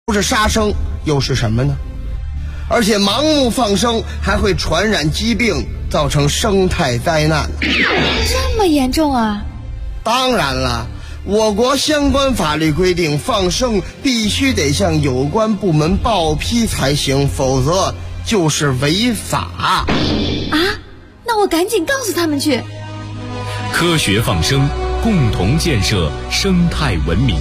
不是杀生又是什么呢？而且盲目放生还会传染疾病，造成生态灾难。 这么严重啊？ 当然了，我国相关法律规定，放生必须得向有关部门报批才行，否则就是违法。 啊？那我赶紧告诉他们去。 科学放生，共同建设生态文明。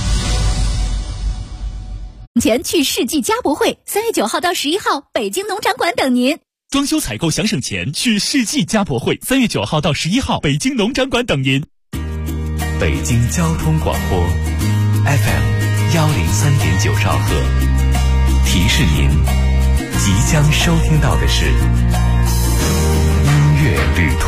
前去世纪家博会，3月9号到11号，北京农展馆等您。 装修采购想省钱，去世纪家博会，3月9号到11号，北京农展馆等您。 北京交通广播 FM 103.9兆赫，提示您即将收听到的是音乐旅途。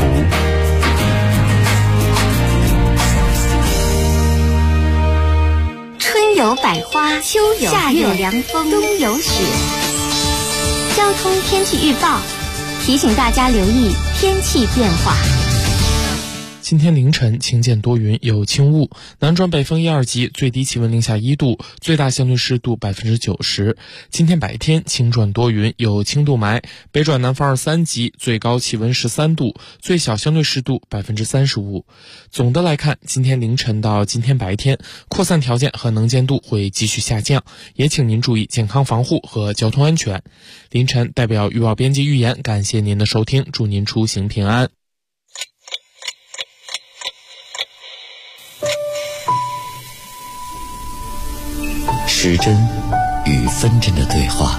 春有百花，秋有夏有凉风，冬有雪。交通天气预报提醒大家留意天气变化。 今天凌晨晴间多云，有轻雾，南转北风1、2级，最低气温零下1度，最大相对湿度90%。今天白天晴转多云，有轻度霾，北转南风2、3级，最高气温13度，最小相对湿度35%。总的来看，今天凌晨到今天白天，扩散条件和能见度会继续下降，也请您注意健康防护和交通安全。凌晨代表预报编辑预言，感谢您的收听，祝您出行平安。 时针与分针的对话，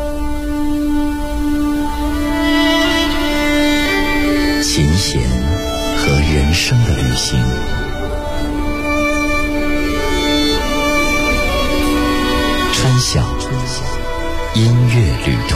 琴弦和人生的旅行，春晓音乐旅途。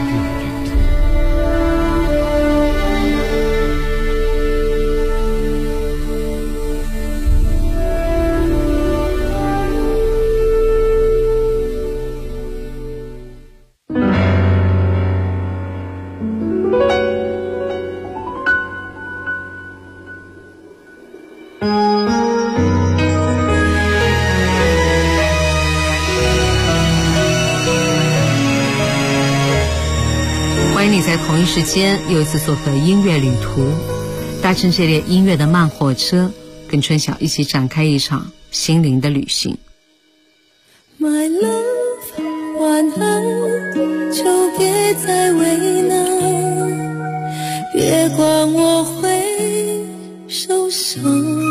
在同一时间又一次做客音乐旅途，搭乘这列音乐的慢火车，跟春晓一起展开一场心灵的旅行。 My love， 晚安，就别再为难，别管我会受伤，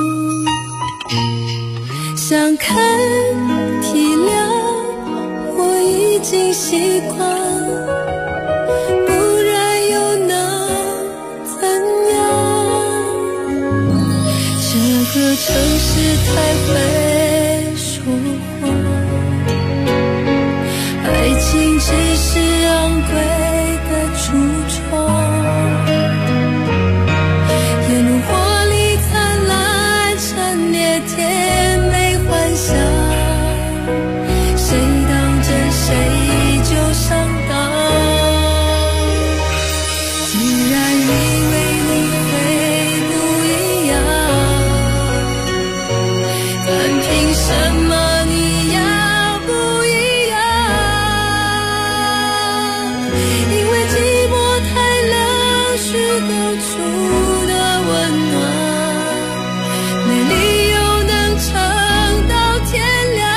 想看体谅，我已经习惯，这个城市太会说谎，爱情只是昂贵的橱窗，沿路活力灿烂，陈列甜美幻想，谁当真谁就上当，既然以为你会不一样，凭什么你要不一样？因为寂寞太冷，虚构出的温暖，没理由能撑到天亮。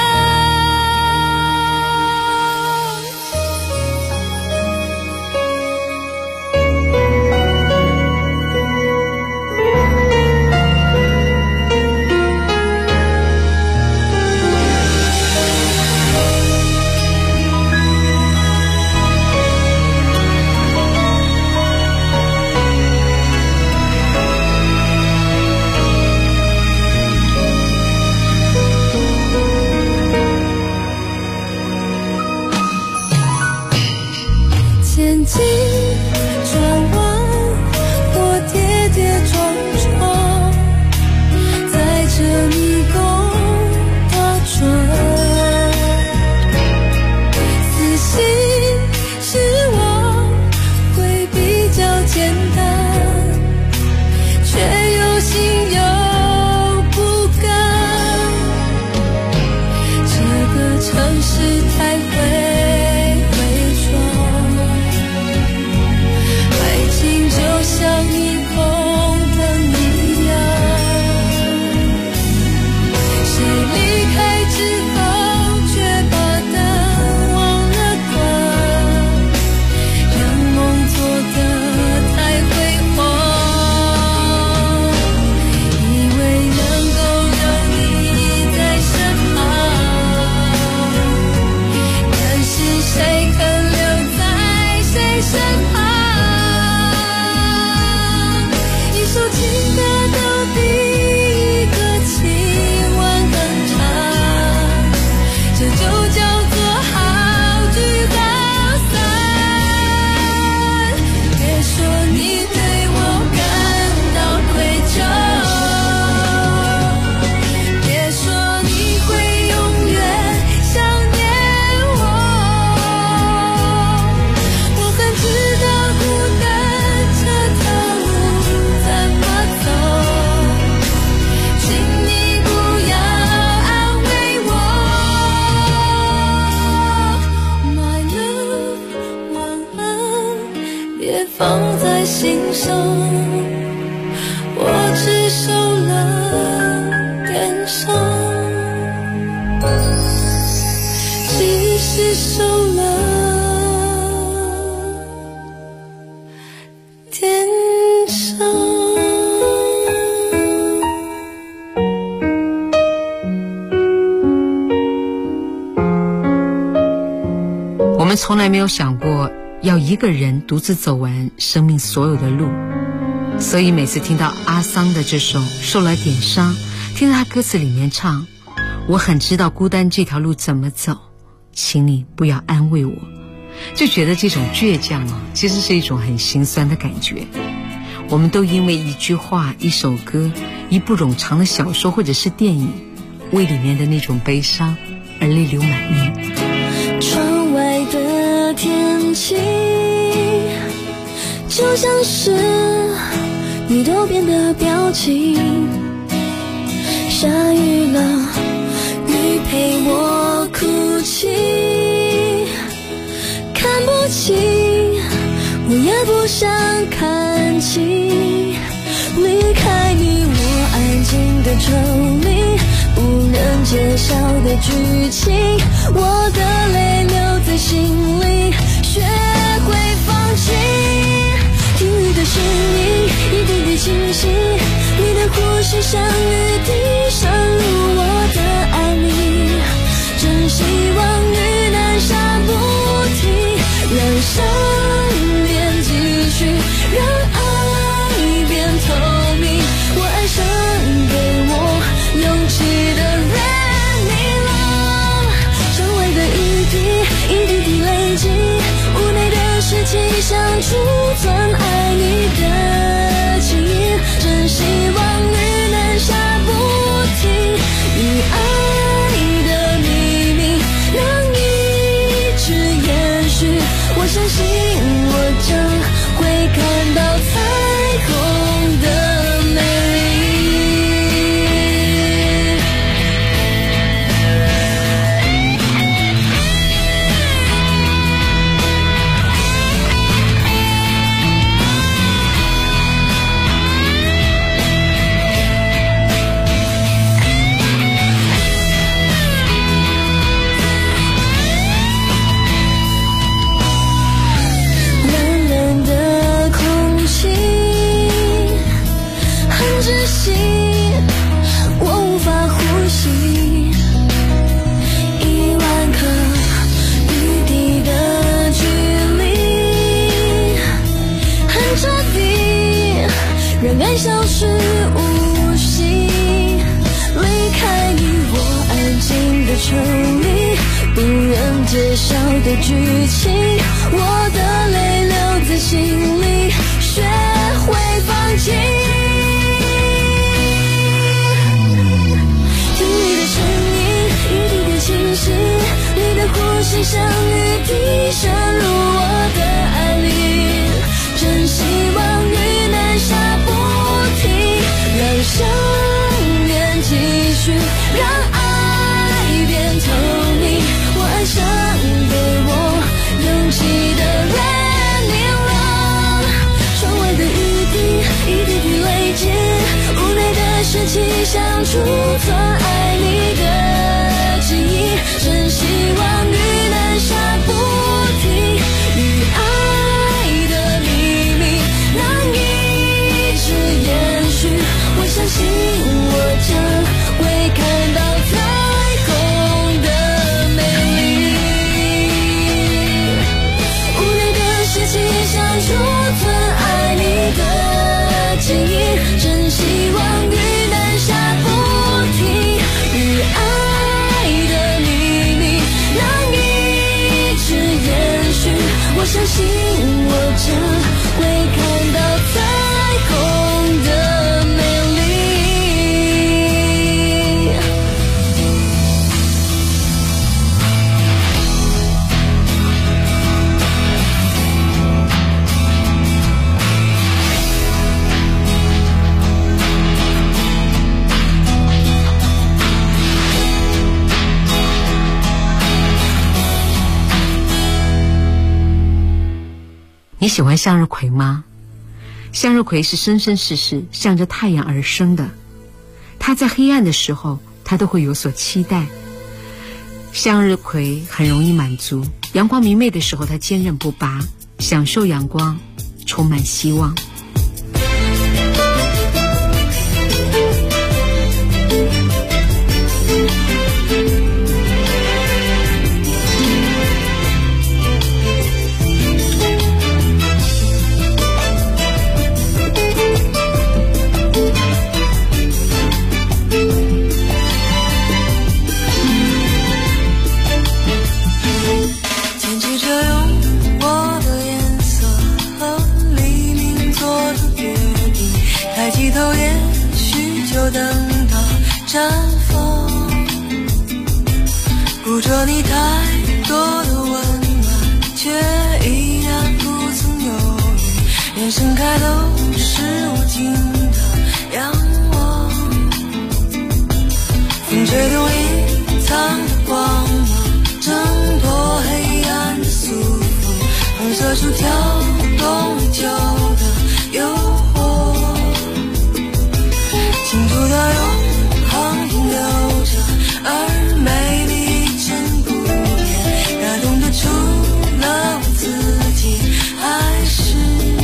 前进转弯，或跌跌撞撞，在这迷宫打转，死心失望会比较简单，却有心有不甘，这个城市太放在心上，我只受了点伤，只是受了点伤。 我们从来没有想过要一个人独自走完生命所有的路，所以每次听到阿桑的这首《受了点伤》，听到他歌词里面唱我很知道孤单这条路怎么走，请你不要安慰我，就觉得这种倔强其实是一种很心酸的感觉。我们都因为一句话、一首歌、一部冗长的小说或者是电影，为里面的那种悲伤而泪流满面。 窗外的天气就像是你多变的表情，下雨了，雨陪我哭泣，看不清，我也不想看清，离开你我安静的抽离，不能揭晓的剧情，我的泪留在心里，学会放弃，听雨的声音一点点清晰，你的呼吸像雨滴渗入我的爱里，真希望雨能下不停，让伤变继续，让爱变透明，我爱上给我勇气的人，你了，窗外的雨滴一滴滴累积，无奈的事情想储存爱你的记忆，真希望雨能下不停，与爱的秘密能一直延续，我相信我将会看到彩虹的美丽。冷冷的空气很窒息，我无法呼吸，10000颗雨滴的距离很彻底，让爱消失无息，离开你我安静的抽离，不愿揭晓的剧情，我的泪留在心里，学会放弃，听你的声音一滴滴清晰，你的呼吸像雨滴渗入我的爱里，真希望雨能下不停，让想念继续，让爱变透明，我爱上给我勇气的人，你了，窗外的雨滴一滴滴累积，无奈的事情想储存爱你的记忆，真希望雨能下不停，与爱的秘密能一直延续，我相信我将会看到彩虹的美丽，无奈的事情想储存爱你的记忆，真希望雨能下不停，与爱的秘密能一直延续，我相信我将会看到彩虹的美丽。 你喜欢向日葵吗？向日葵是生生世世向着太阳而生的，它在黑暗的时候它都会有所期待。向日葵很容易满足，阳光明媚的时候它坚韧不拔，享受阳光，充满希望。 绽放，捕捉你太多的温暖，却依然不曾犹豫。眼神开都是无尽的仰望，风吹动隐藏的光芒，挣脱黑暗的束缚，放射出跳动已久的诱惑，清楚的永停留着，而美丽真不变，感动的除了我自己，还是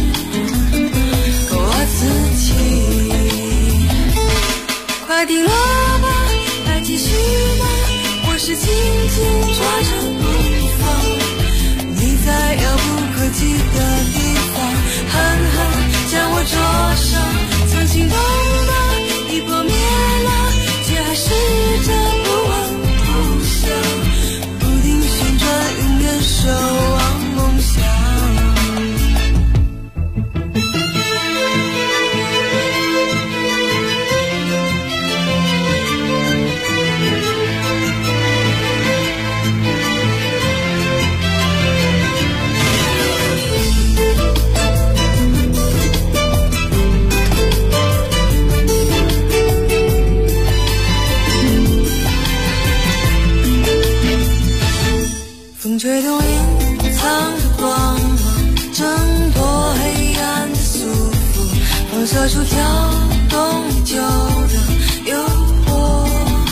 我自己。快停了吧，还继续吗？我是紧紧抓着不放，你在遥不可及的地方，狠狠将我灼伤，曾心动的一波灭了，还试着不闻不想，不停旋转，永远守望梦想。风吹动隐藏的光芒，挣脱黑暗的束缚，放射出跳动已久的诱惑，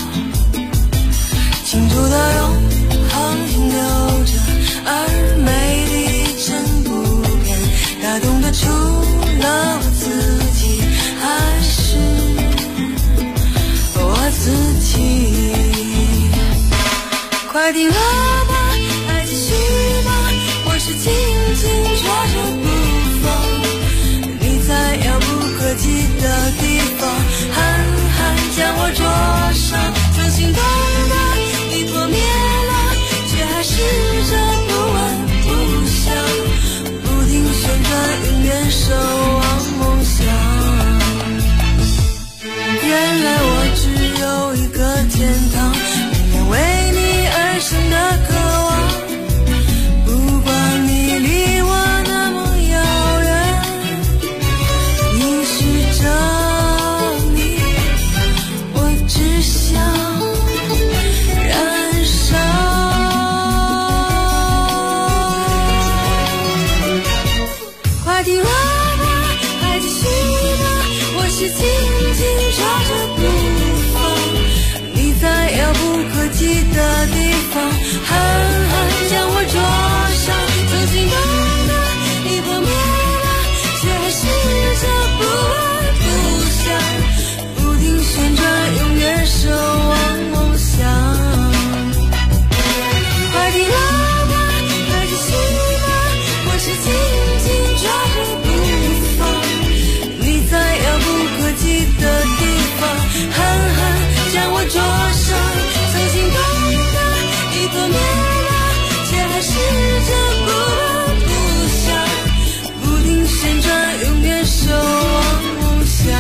清楚的永恒停留着，而美丽真不变，感动的除了我自己，还是我自己。快停了吧，还继续吗？我是紧紧抓着不放，你在遥不可及的地方，狠狠将我灼伤，曾心动的一波灭了，却还试着不闻不想，不停旋转，永远守望梦想。原来我只有一个天堂，每天为你而生的渴望，不管你离我那么遥远，你是证明，我只想燃烧。快停了吧，还继续吗？我是紧紧抓着不放，你在遥不可及的地方，狠狠将我灼伤，曾心动的一波灭了，却还试着不闻不想，不停旋转，永远守望梦想。快停了吧，还继续吗？我是紧紧抓着不放，你在遥不可及的地方，狠狠将我灼伤，曾心动的一波灭了，却还试着不闻不想，不停旋转，永远守望梦想。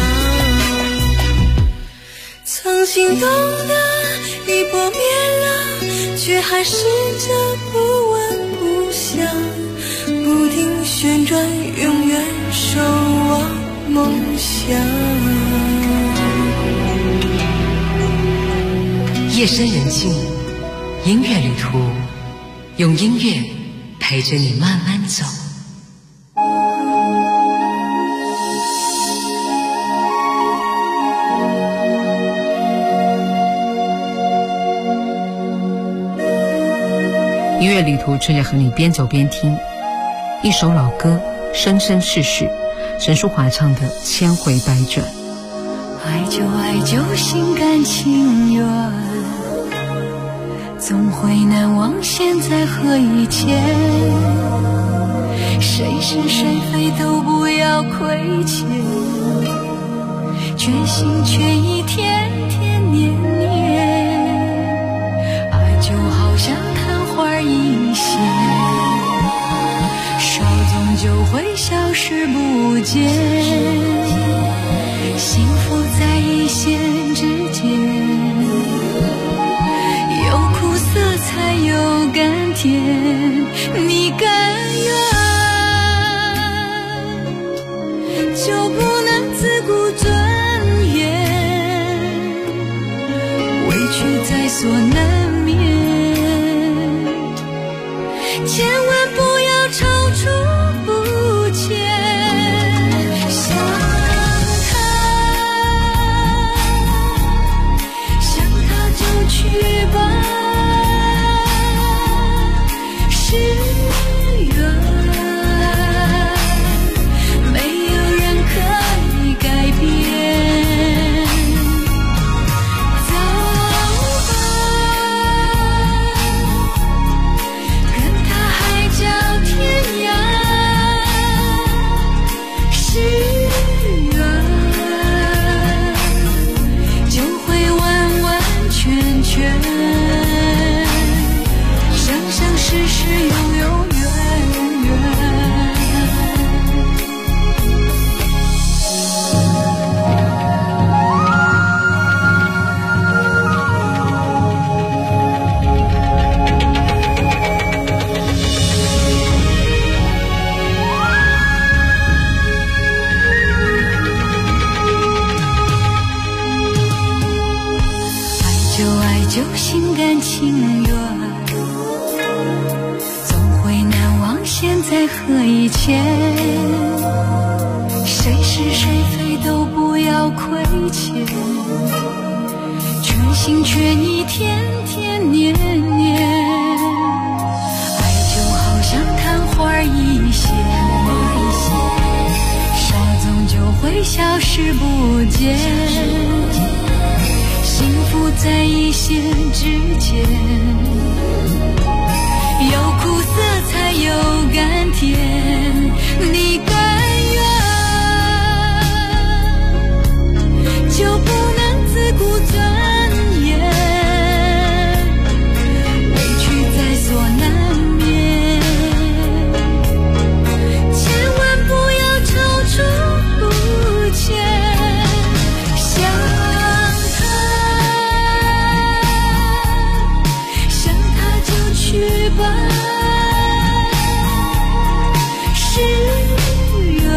曾心动的一波灭了，却还试着不闻不想，不停旋转，永远守望梦想。 夜深人静，音乐旅途，用音乐陪着你慢慢走。 音乐旅途趁着和你边走边听，一首老歌，生生世世，陈淑桦唱的《千回百转》。 爱就爱就心甘情愿，总会难忘现在和以前，谁是谁非都不要亏欠，全心全意天天年年，爱就好像昙花一现，稍纵就会消失不见，幸福在一线之间，有苦涩才有甘甜，你甘愿就不能自顾尊严，委屈在所难免，千万不要踌躇不前，想他就去吧，是缘，没有人可以改变，走吧，跟他海角天涯，是缘，就会完完全全，生生世世永永远远。爱就心甘情愿，总会难忘现在和以前，谁是谁非都不要亏欠，全心全意天天年年，爱就好像昙花一现，稍纵就会消失不见，幸福在一线之间，有苦涩才有甘甜，你甘愿就不能自顾尊严，委屈在所难免，千万不要踌躇不前，去吧，是缘，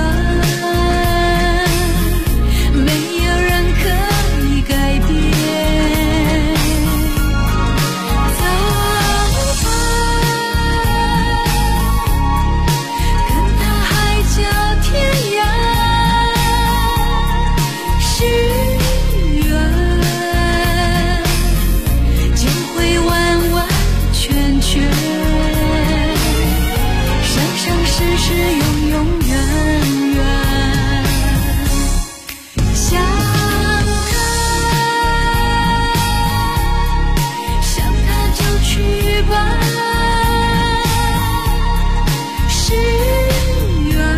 没有人可以改变，走吧，跟他海角天涯，是缘，就会完完全全，生生世世永永远远，想他就去吧，是缘，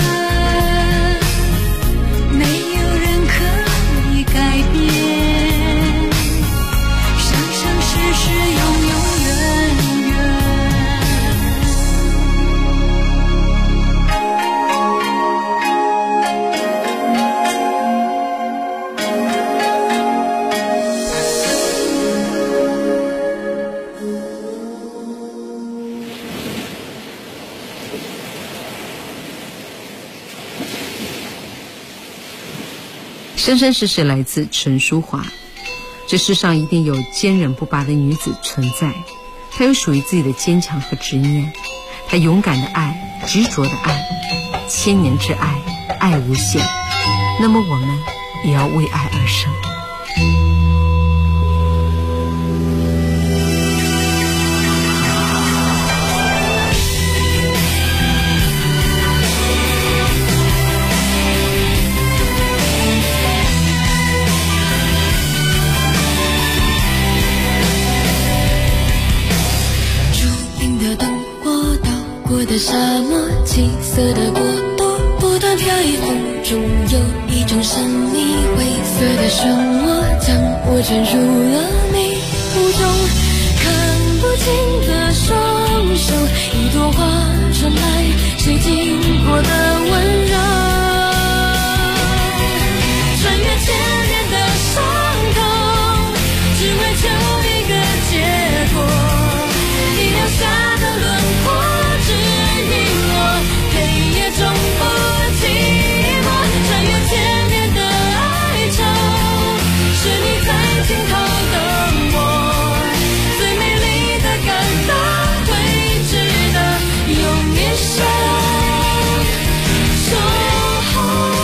没有人可以改变，生生世世永永远远。 生生世世来自陈淑桦。这世上一定有坚韧不拔的女子存在，她有属于自己的坚强和执念，她勇敢的爱，执着的爱，千年之爱，爱无限。那么我们也要为爱而生。 的沙漠，七色的国度，不断飘逸风中有一种神秘灰色的漩涡，将我卷入了迷雾中，看不清的双手，一朵花传来谁经过的温柔，穿越千年的伤痛，只为求一个结果，你留下的轮廓指引我，黑夜中不寂寞，穿越千年的哀愁，是你在尽头等我，最美丽的感动会值得用一生守候。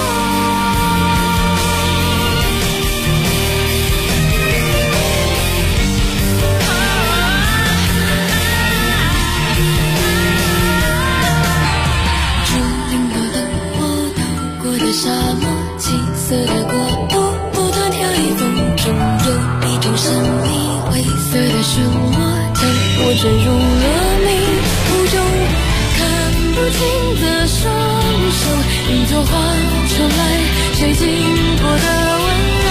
沙漠，七色的国度，不断飘逸风中有一种神秘灰色的漩涡，将我卷入了迷雾中，看不清的双手，一朵花传来谁经过的温柔，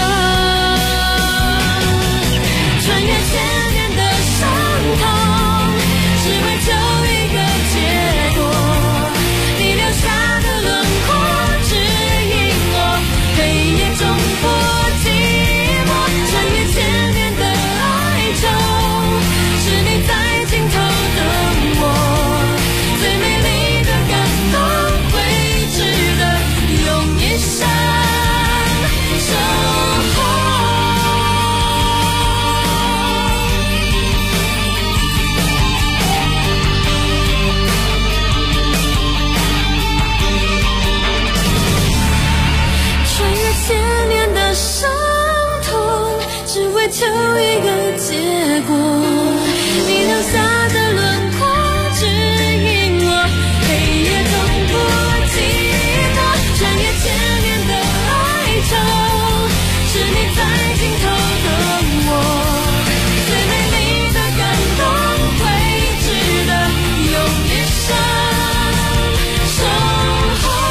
穿越千年的伤痛，只为求一个结果，你留下的轮廓黑夜中不寂寞，穿越千年的哀愁，是你在尽头等我，最美丽的感动会值得用一生守候。千年的伤痛，只为求一个结果，你留下的轮廓指引我，黑夜中不寂寞，穿越千年的哀愁，是你在尽头等我，最美丽的感动会值得用一生守候。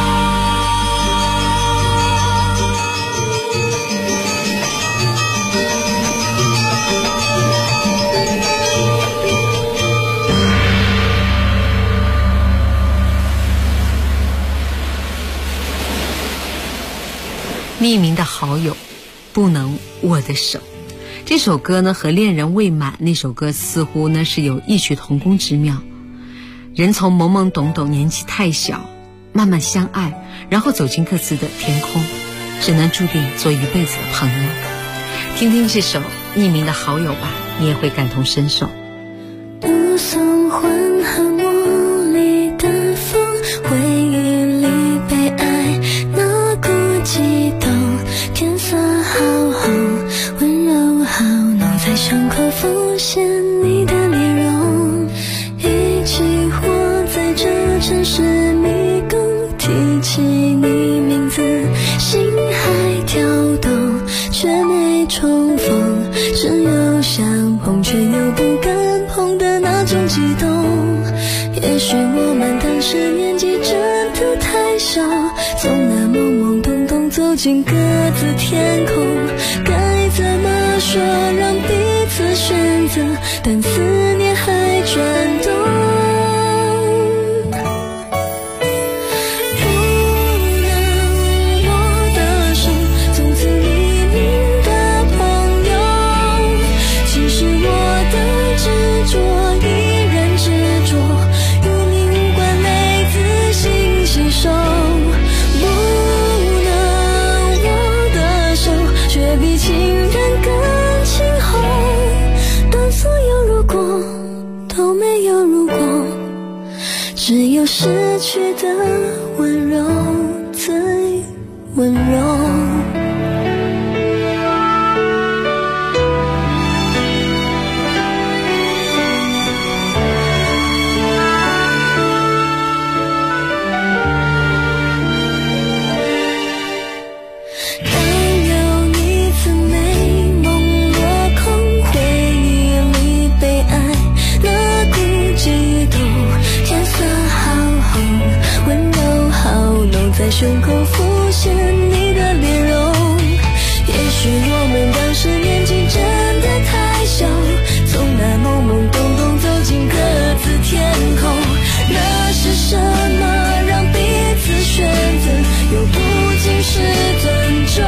匿名的好友，不能握的手。这首歌呢，和恋人未满那首歌似乎呢是有异曲同工之妙。人从懵懵懂懂，年纪太小，慢慢相爱，然后走进各自的天空，只能注定做一辈子的朋友。听听这首匿名的好友吧，你也会感同身受。 目送缓和茉莉的风，回忆里被爱那股悸动，天色好红，温柔好浓，在胸口浮现你的脸容，一起活在这城市迷宫，提起你名字，心还跳动，却没重逢，只有相碰却又不敢碰的那种激动。也许我们当时年纪真的太小，总那懵懵懂懂走进各自天空，该怎么说让彼此选择，但思念还转动。只有失去的温柔最温柔。天色胸口浮现你的脸容。也许我们当时年纪真的太小，从那懵懵懂懂走进各自天空。那是什么让彼此选择，又不仅是尊重。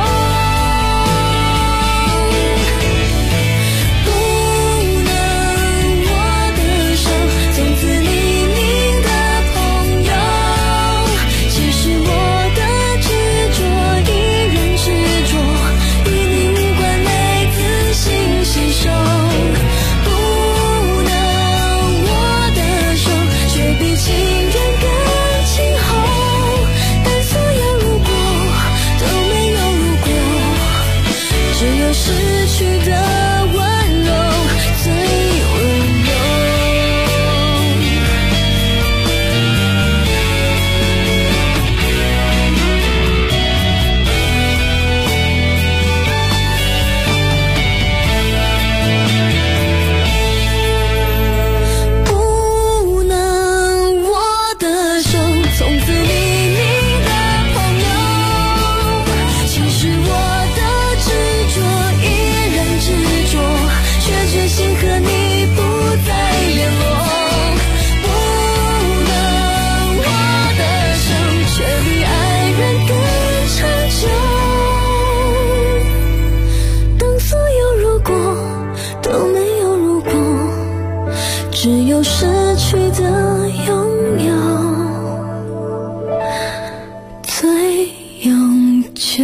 只有失去的拥有最永久。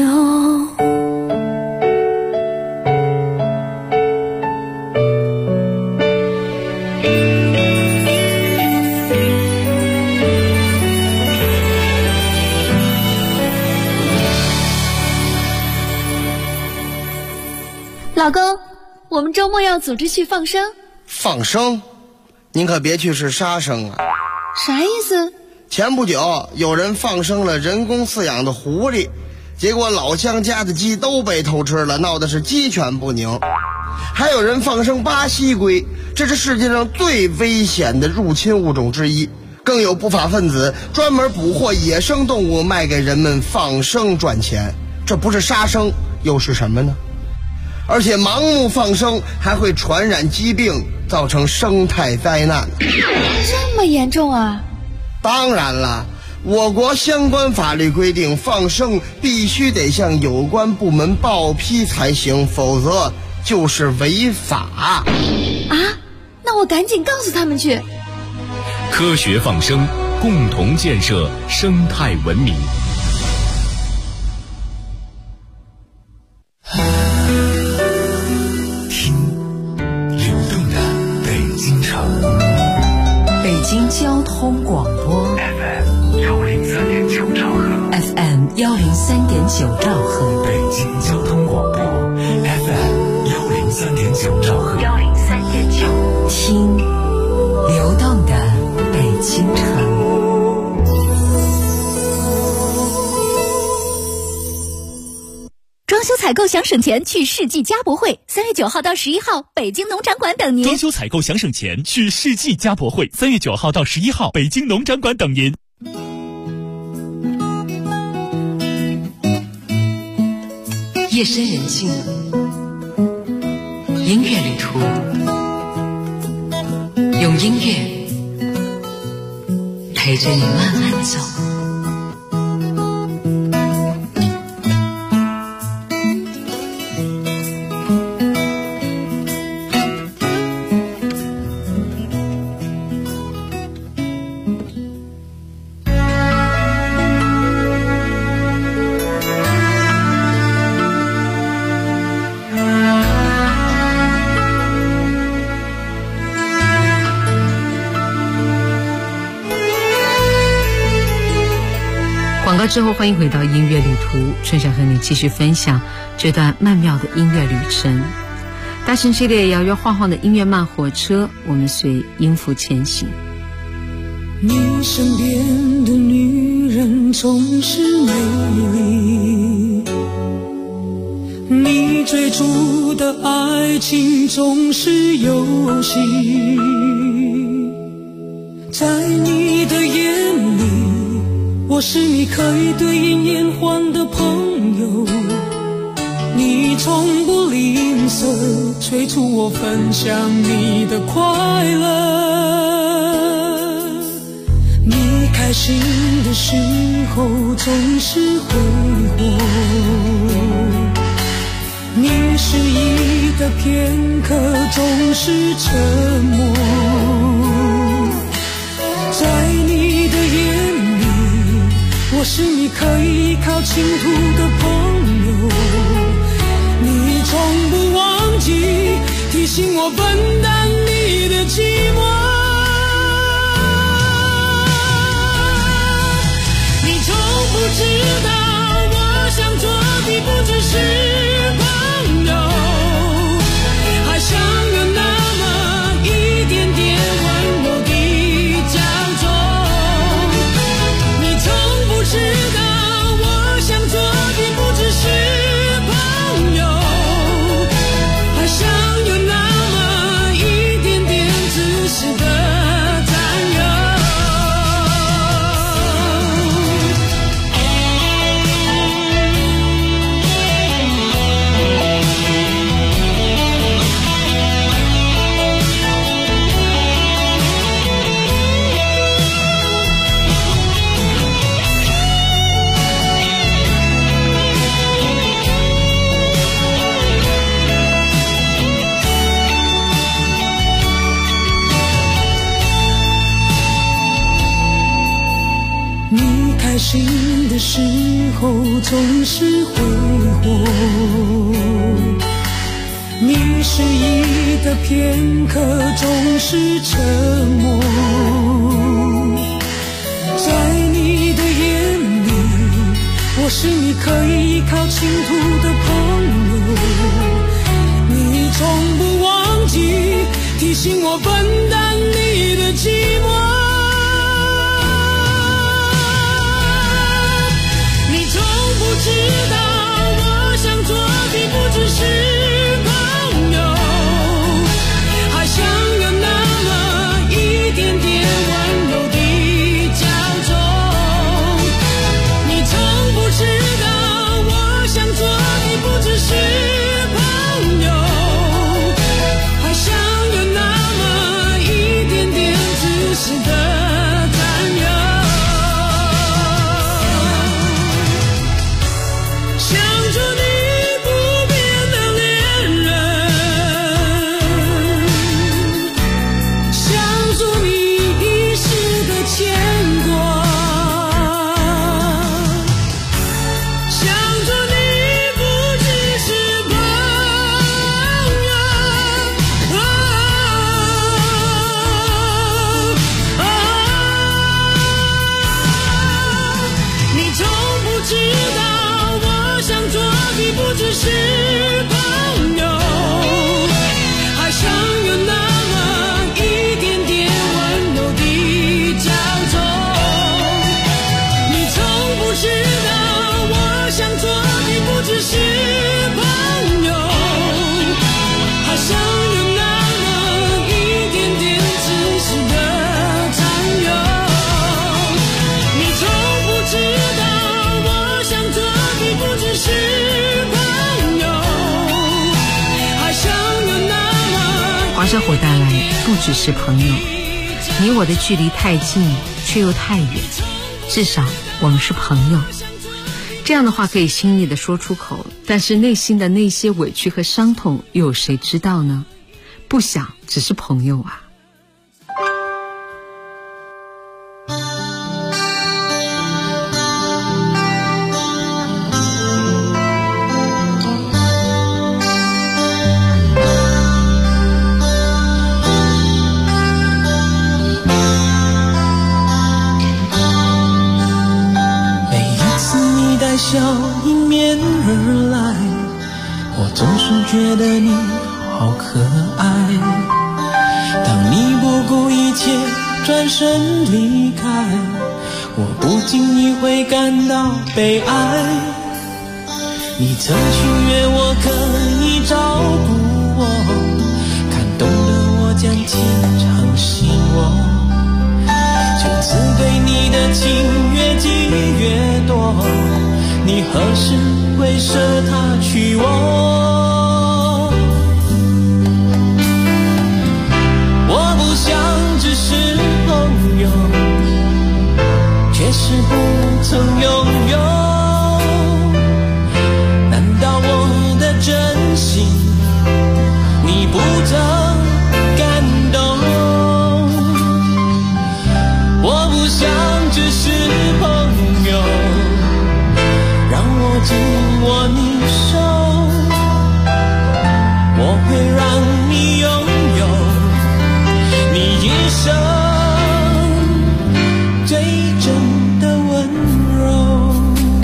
老公，我们周末要组织去放生。 放生？您可别去是杀生啊！ 啥意思？ 前不久有人放生了人工饲养的狐狸，结果老乡家的鸡都被偷吃了，闹的是鸡犬不宁。还有人放生巴西龟，这是世界上最危险的入侵物种之一。更有不法分子专门捕获野生动物卖给人们放生赚钱，这不是杀生又是什么呢？而且盲目放生还会传染疾病，造成生态灾难。 这么严重啊？ 当然了，我国相关法律规定，放生必须得向有关部门报批才行，否则就是违法。 啊？那我赶紧告诉他们去。 科学放生，共同建设生态文明。 交通广播 FM 103.9兆赫 FM 103.9兆赫北京交通广播 FM 103.9兆赫 103.9听流动的北京城。 装修采购想省钱，去世纪家博会，3月9号到11号，北京农展馆等您。 装修采购想省钱，去世纪家博会，3月9号到11号，北京农展馆等您。 夜深人静，音乐旅途，用音乐陪着你慢慢走。广告之后，欢迎回到音乐旅途，春晓和你继续分享这段曼妙的音乐旅程。大神系列摇摇晃晃的音乐慢火车，我们随音符前行。 你身边的女人总是美丽，你追逐的爱情总是游戏，在你的眼里我是你可以对饮言欢的朋友，你从不吝啬催促我分享你的快乐。你开心的时候总是挥霍，你失意的片刻总是沉默。在你的眼里，我是你可以依靠倾吐的朋友，你从不忘记提醒我分担你的寂寞。你从不知道我想做的不只是朋友，还想有那么一点点温柔的骄纵。你从不知道我想做的不只是朋友，还想有那么一点点自私的占有。你开心的时候总是挥霍，你失意的片刻总是沉默。在你的眼里，我是你可以依靠倾吐的朋友，你从不忘记提醒我分担你的寂寞。不知道我想做的不只是朋友，还想有那么一点点温柔的骄纵。你从不知道我想做的不只是朋友，还想有那么一点点自私的占有。想做你不变的恋人，想做你一世的牵挂，想做你不只是朋友。你从不知道想做的不只是朋友，还想有那么一点点温柔的骄纵。你从不知道我想做的不只是朋友，还想有那么一点点自私的占有。你从不知道我想做的不只是朋友，还想有那么。 黄山火带来不只是朋友，你我的距离太近却又太远，至少我们是朋友。这样的话可以轻易地说出口，但是内心的那些委屈和伤痛又有谁知道呢？不想只是朋友啊。 笑迎面而来，我总是觉得你好可爱。当你不顾一切转身离开，我不经意会感到悲哀。你曾许愿我可以照顾我，感动了我将天长信我。 就此对你的情越积越多，你何时会舍他娶我？我不想只是朋友，却是不曾拥有。难道我的真心你不曾感动？我不想只是朋友，让我紧握你手，我会让你拥有你一生最真的温柔。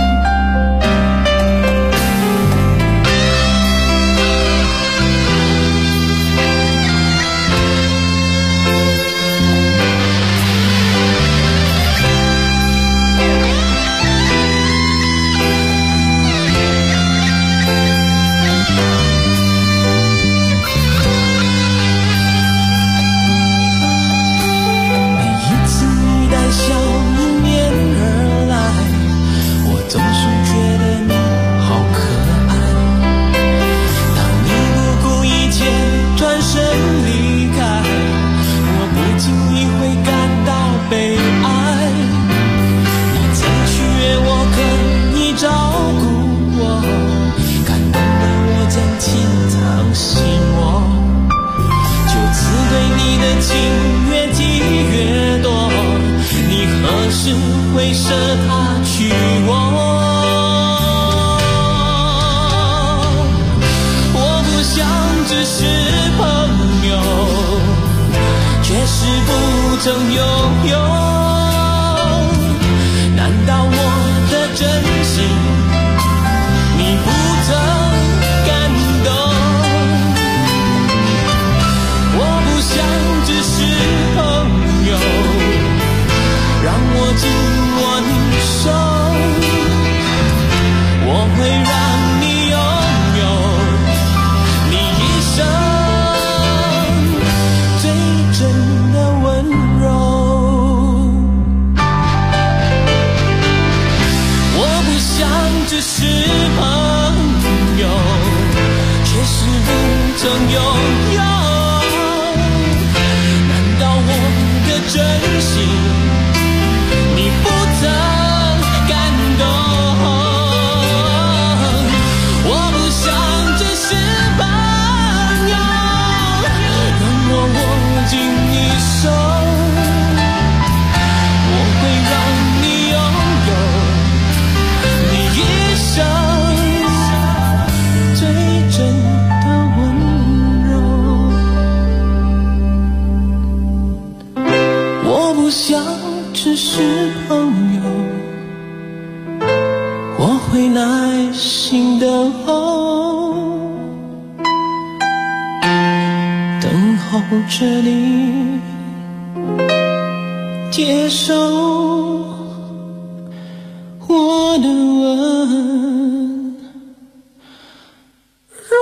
会舍他娶我？我不想只是朋友，却是不曾拥有。难道我的真心你不曾感动？我不想只是朋友，让我紧握你手，我会让你拥有你一生最真的温柔。我不想只是朋友，却是不曾拥有。难道我的真心你不曾感动？我不想只是朋友，让我握紧你手，我会让你拥有你一生最真的温柔。我不想只是朋友，我会耐心等候，等候着你接受我的温柔。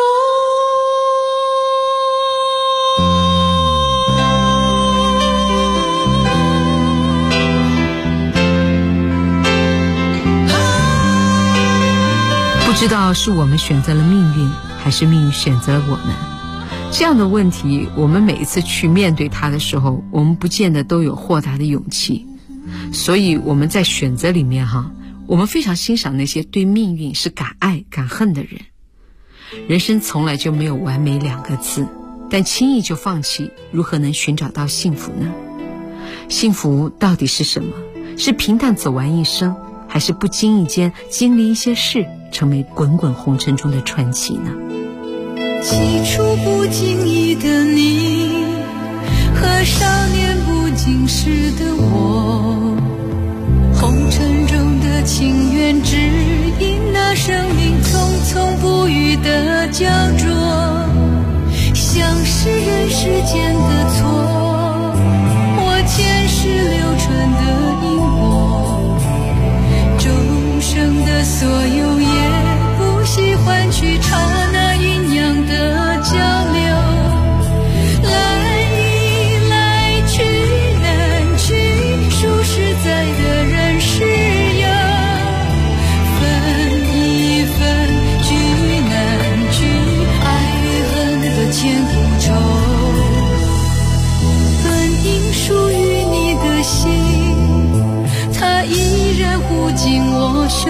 不知道是我们选择了命运，还是命运选择了我们？这样的问题，我们每一次去面对它的时候，我们不见得都有豁达的勇气。所以我们在选择里面我们非常欣赏那些对命运是敢爱敢恨的人。人生从来就没有完美2个字，但轻易就放弃，如何能寻找到幸福呢？幸福到底是什么？是平淡走完一生，还是不经意间经历一些事，成为滚滚红尘中的传奇呢？ 起初不经意的你，和少年不经事的我，红尘中的情缘，只因那生命匆匆不语的焦灼，像是人世间的错，我前世流传的因果，众生的所有也不惜换取刹那阴阳的交流，来一来去难去，数袖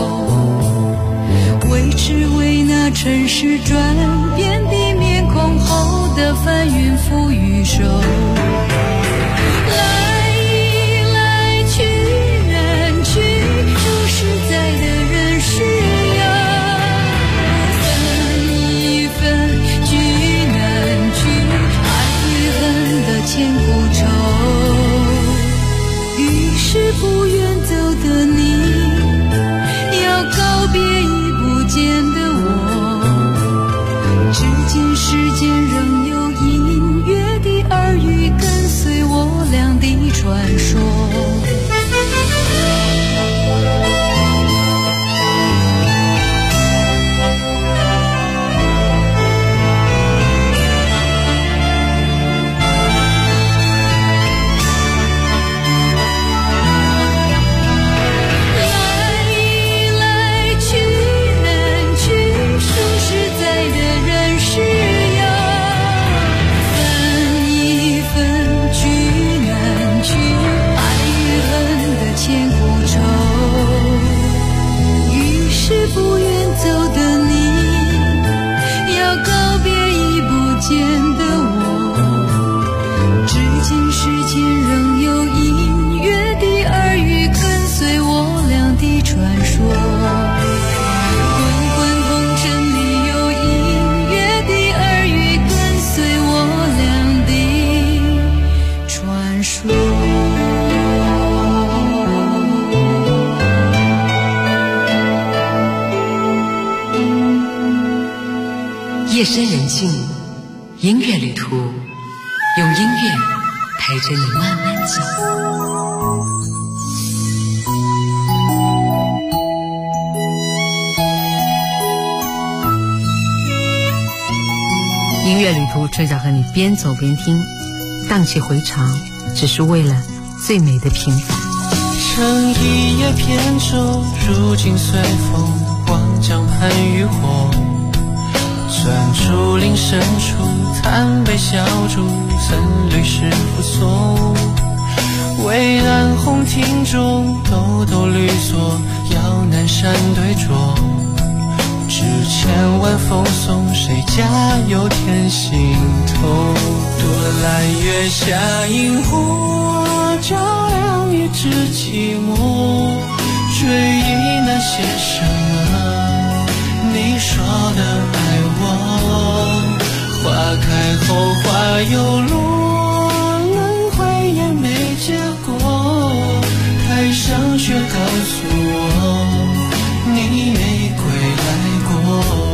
口，为只为那尘世转变的面孔后的翻云覆雨手。千古愁，于是不愿走的你，要告别已不见的我。至今世间仍有隐约的耳语，跟随我俩的传说。 夜深人静，音乐旅途，用音乐陪着你慢慢走。音乐旅途，车长和你边走边听，荡气回肠，只是为了最美的平凡。 乘一叶扁舟，如今随风，望江畔渔火。钻竹林深处，贪杯小筑，僧侣师傅送。巍然红庭中，抖抖绿锁，遥南山对酌。只千万风送，谁家有天心头？多揽月下萤火，照亮一纸寂寞。追忆那些什么，你说的爱我。花开后花又落，轮回也没结果。台上却告诉我，你没归来过。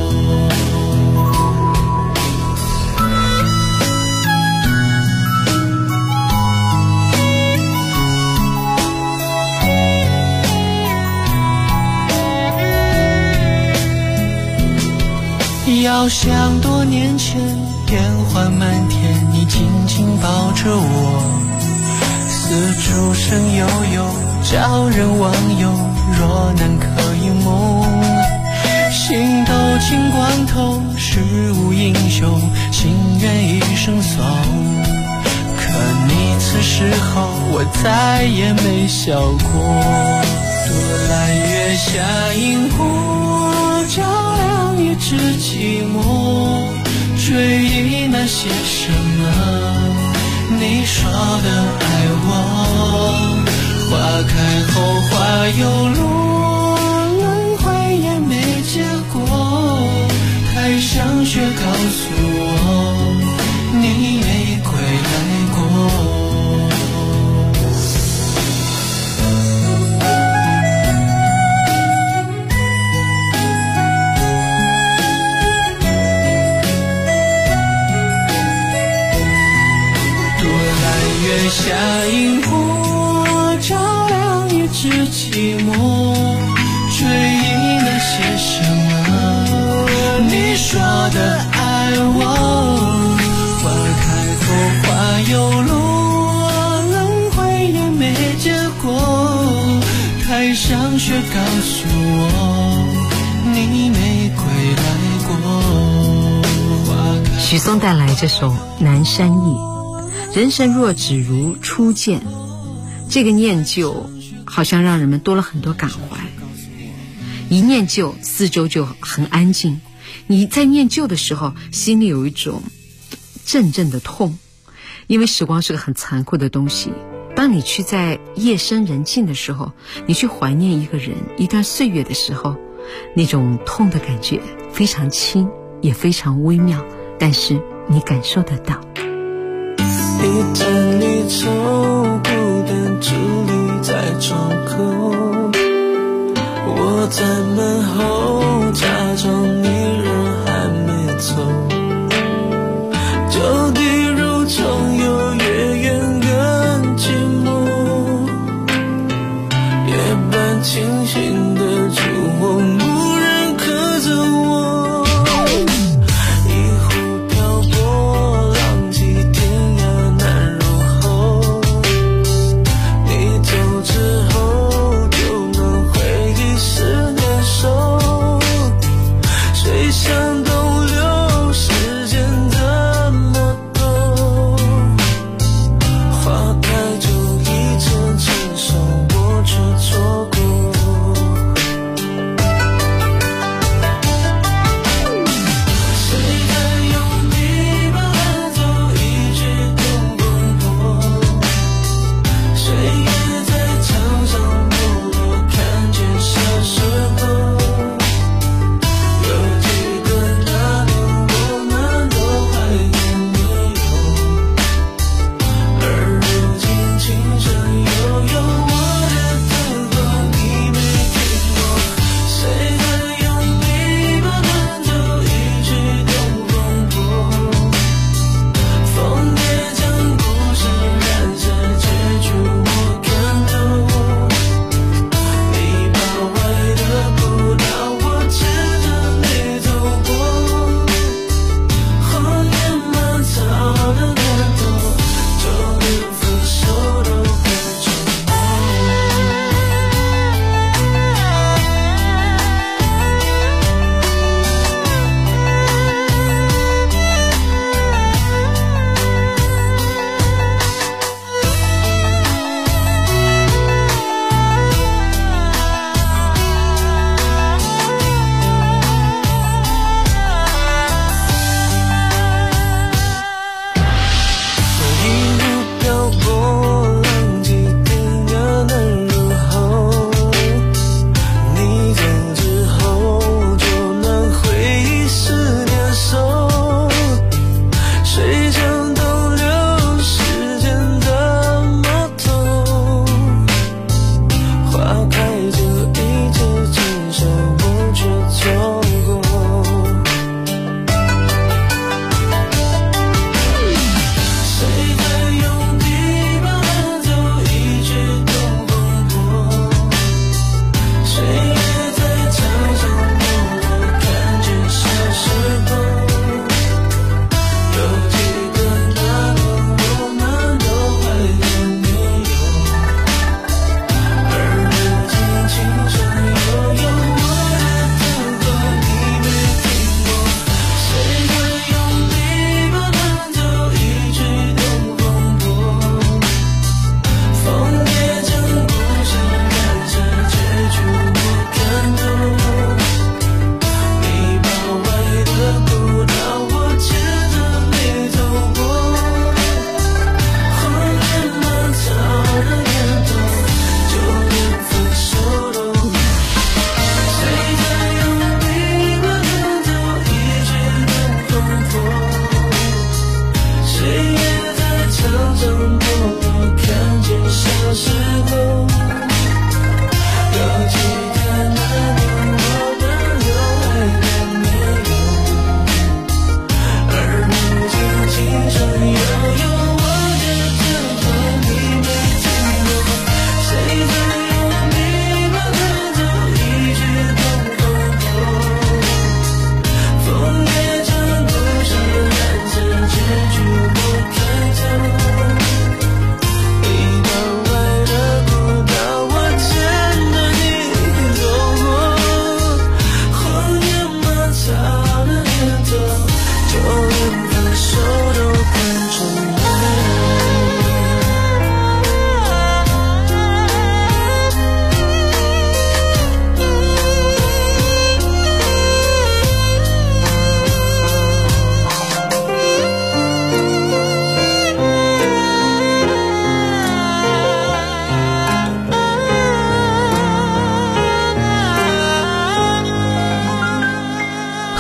要想多年前，烟花满天，你紧紧抱着我，丝竹声悠悠，叫人忘忧。若难可一梦，心斗尽光头，世无英雄，情愿一生送。可你此时候，我再也没笑过。多揽月下萤火，照亮一纸寂寞。追忆那些什么，你说的爱我。花开后花又落，轮回也没结果。台上却告诉我，你没归来过。月下萤火，照亮一纸寂寞。追忆那些什么，你说的爱我。花开后花又落，轮回也没结果。台上却告诉我，你没归来过。 许嵩带来这首《南山忆》。人生若只如初见，这个念旧好像让人们多了很多感怀。 一念旧，四周就很安静。你在念旧的时候，心里有一种阵阵的痛，因为时光是个很残酷的东西。当你去在夜深人静的时候，你去怀念一个人、一段岁月的时候，那种痛的感觉非常轻，也非常微妙，但是你感受得到。 一盏离愁孤单伫立在窗口，我在门后假装你人还没走，就地如重游，越远更寂寞，夜半清醒的烛火，无人可走我。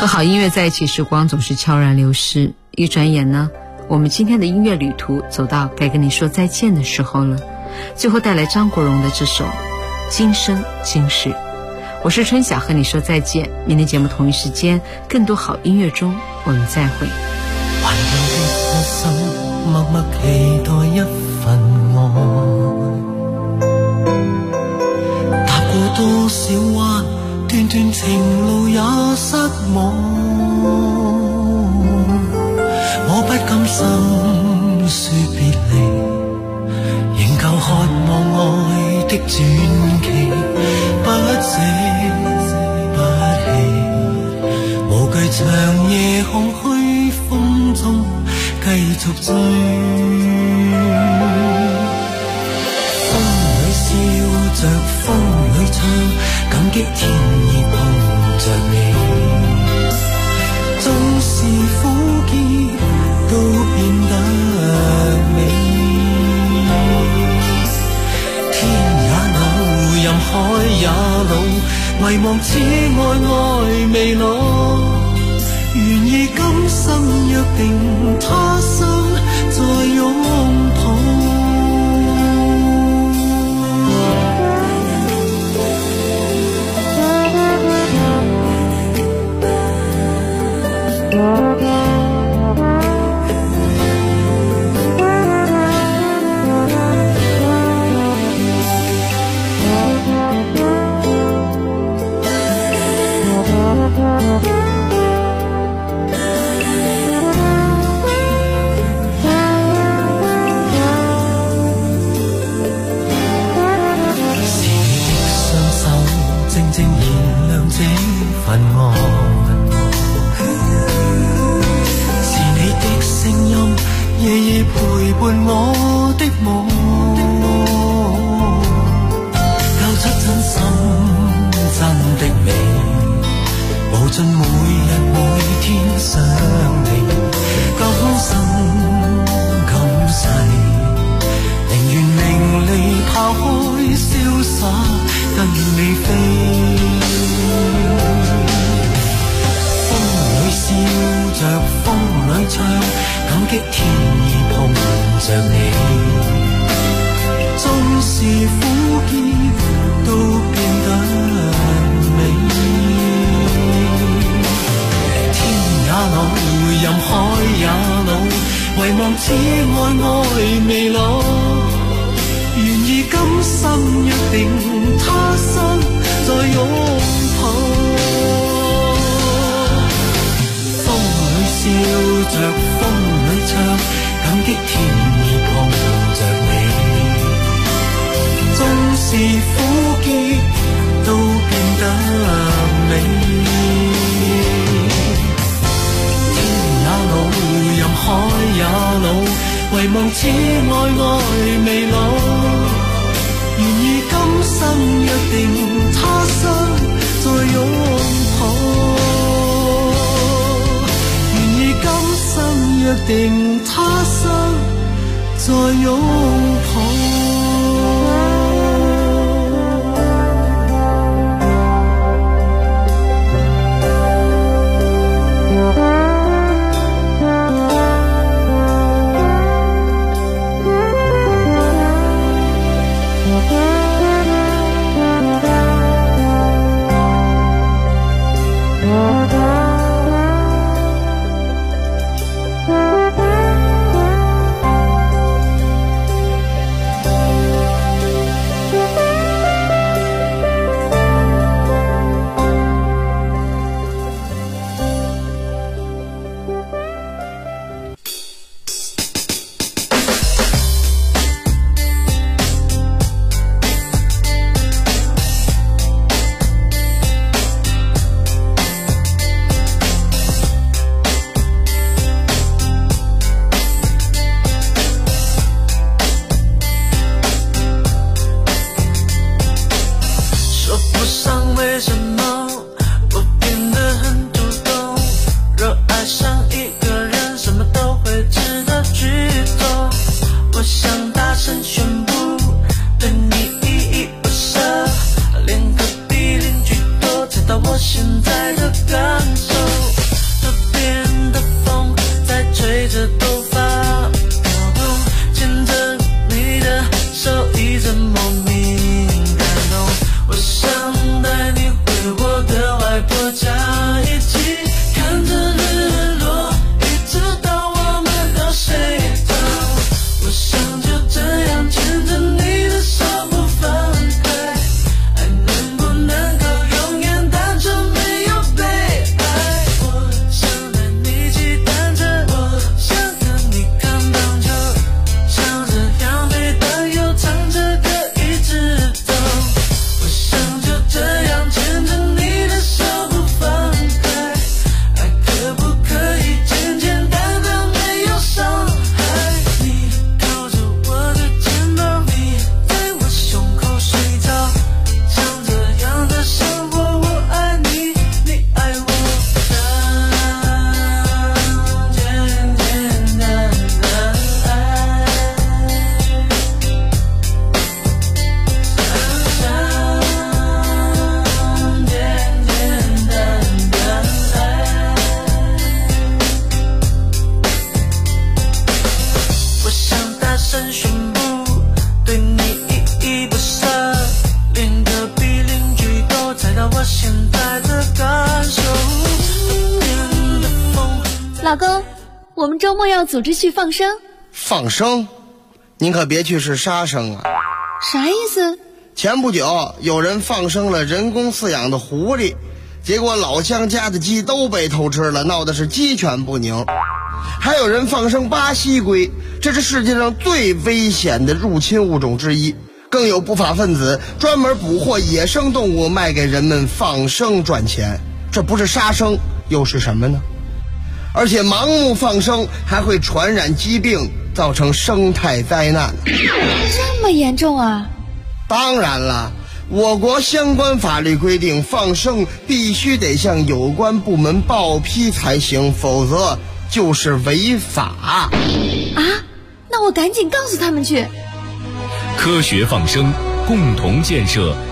和好音乐在一起，时光总是悄然流逝，一转眼呢，我们今天的音乐旅途走到该跟你说再见的时候了。最后带来张国荣的这首《今生今世》。我是春晓，和你说再见。明天节目同一时间，更多好音乐中我们再会。 還有的心默默期待一份愛，踏過多少彎，段段情路也失望，我不甘心說別離，仍舊渴望愛的傳奇，不捨不棄，無懼長夜空虛風中繼續追，風裏笑着風裏唱，感激天意碰着你，縱是苦澀都變得美，天也老任海也老，遺忘此愛未老，願意今生約定他生再擁抱，陪伴我的夢，交出真心真的美，無盡每日每天想你，今生今世，寧願名利拋開瀟灑跟你飛，風裏笑着風裏唱，感激天意碰着你，縱是苦澀都變得美，天也老任海也老，遺忘此愛未老，願意今生約定他生再擁抱，風裏笑着風裏唱，感激天意碰着你，縱是苦澀都變得美，天也老任海也老，遺忘此愛未老，願意今生約定他生再擁抱，願意今生約定他生再擁抱。 现在的感受。 我们周末要组织去放生。 放生？您可别去是杀生啊。 啥意思？ 前不久有人放生了人工饲养的狐狸，结果老乡家的鸡都被偷吃了，闹得是鸡犬不宁。还有人放生巴西龟，这是世界上最危险的入侵物种之一。更有不法分子专门捕获野生动物卖给人们放生赚钱，这不是杀生又是什么呢？而且盲目放生还会传染疾病，造成生态灾难。 这么严重啊？ 当然了，我国相关法律规定，放生必须得向有关部门报批才行，否则就是违法。 啊？那我赶紧告诉他们去。 科学放生，共同建设